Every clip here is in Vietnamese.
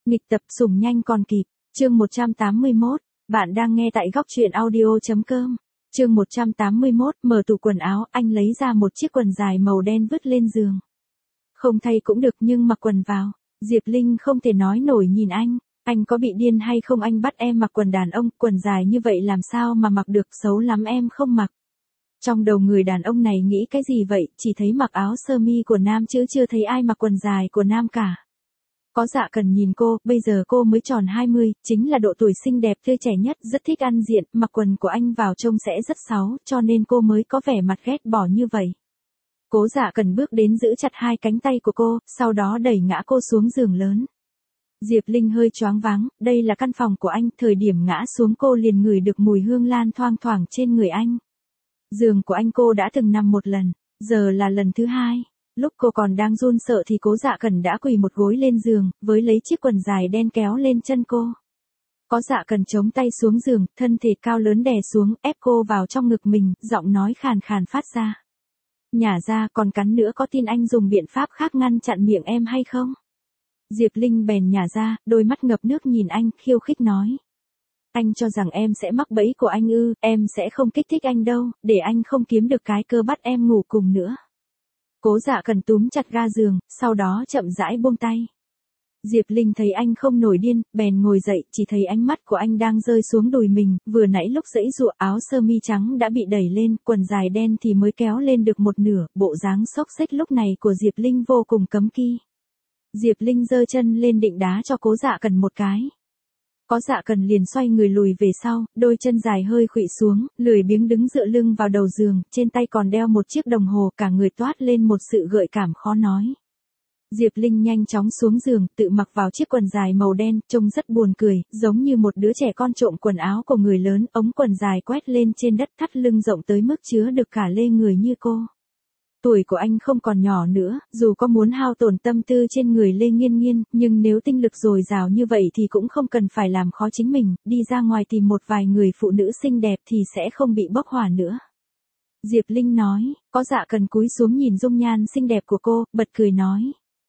Nghịch tập sủng nhanh còn kịp, chương 181, bạn đang nghe tại góc truyện audio.com. Chương 181, mở tủ quần áo, anh lấy ra một chiếc quần dài màu đen vứt lên giường. Không thay cũng được nhưng mặc quần vào. Diệp Linh không thể nói nổi nhìn anh có bị điên hay không, anh bắt em mặc quần đàn ông, quần dài như vậy làm sao mà mặc được, xấu lắm em không mặc. Trong đầu người đàn ông này nghĩ cái gì vậy, chỉ thấy mặc áo sơ mi của nam chứ chưa thấy ai mặc quần dài của nam cả. Có Dạ Cần nhìn cô, bây giờ cô mới tròn 20, chính là độ tuổi xinh đẹp tươi trẻ nhất, rất thích ăn diện, mặc quần của anh vào trông sẽ rất xấu, cho nên cô mới có vẻ mặt ghét bỏ như vậy. Cố Dạ Cần bước đến giữ chặt hai cánh tay của cô, sau đó đẩy ngã cô xuống giường lớn. Diệp Linh hơi choáng váng, đây là căn phòng của anh, thời điểm ngã xuống cô liền ngửi được mùi hương lan thoang thoảng trên người anh. Giường của anh cô đã từng nằm một lần, giờ là lần thứ hai. Lúc cô còn đang run sợ thì Cố Dạ Cần đã quỳ một gối lên giường, với lấy chiếc quần dài đen kéo lên chân cô. Có Dạ Cần chống tay xuống giường, thân thể cao lớn đè xuống, ép cô vào trong ngực mình, giọng nói khàn khàn phát ra. Nhả ra, còn cắn nữa, có tin anh dùng biện pháp khác ngăn chặn miệng em hay không? Diệp Linh bèn nhả ra, đôi mắt ngập nước nhìn anh, khiêu khích nói. Anh cho rằng em sẽ mắc bẫy của anh ư, em sẽ không kích thích anh đâu, để anh không kiếm được cái cơ bắt em ngủ cùng nữa. Cố Dạ Cần túm chặt ga giường, sau đó chậm rãi buông tay. Diệp Linh thấy anh không nổi điên, bèn ngồi dậy, chỉ thấy ánh mắt của anh đang rơi xuống đùi mình, vừa nãy lúc giãy giụa áo sơ mi trắng đã bị đẩy lên, quần dài đen thì mới kéo lên được một nửa, bộ dáng xốc xếch lúc này của Diệp Linh vô cùng cấm kỵ. Diệp Linh giơ chân lên định đá cho Cố Dạ Cần một cái. Có Dạ Cần liền xoay người lùi về sau, đôi chân dài hơi khuỵu xuống, lười biếng đứng dựa lưng vào đầu giường, trên tay còn đeo một chiếc đồng hồ, cả người toát lên một sự gợi cảm khó nói. Diệp Linh nhanh chóng xuống giường, tự mặc vào chiếc quần dài màu đen, trông rất buồn cười, giống như một đứa trẻ con trộm quần áo của người lớn, ống quần dài quét lên trên đất, thắt lưng rộng tới mức chứa được cả lê người như cô. Tuổi của anh không còn nhỏ nữa, dù có muốn hao tổn tâm tư trên người Lê Nghiên Nghiên, nhưng nếu tinh lực dồi dào như vậy thì cũng không cần phải làm khó chính mình, đi ra ngoài tìm một vài người phụ nữ xinh đẹp thì sẽ không bị bốc hỏa nữa. Diệp Linh nói, có Dạ Cần cúi xuống nhìn dung nhan xinh đẹp của cô, bật cười nói.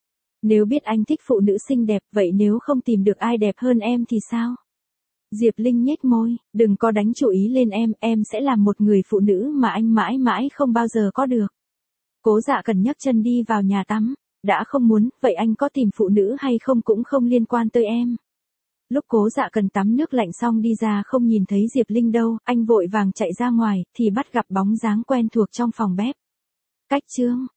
Nếu biết anh thích phụ nữ xinh đẹp, vậy nếu không tìm được ai đẹp hơn em thì sao? Diệp Linh nhếch môi, đừng có đánh chú ý lên em sẽ làm một người phụ nữ mà anh mãi mãi không bao giờ có được. Cố Dạ Cần nhấc chân đi vào nhà tắm, đã không muốn, vậy anh có tìm phụ nữ hay không cũng không liên quan tới em. Lúc Cố Dạ Cần tắm nước lạnh xong đi ra không nhìn thấy Diệp Linh đâu, anh vội vàng chạy ra ngoài, thì bắt gặp bóng dáng quen thuộc trong phòng bếp. Cách chương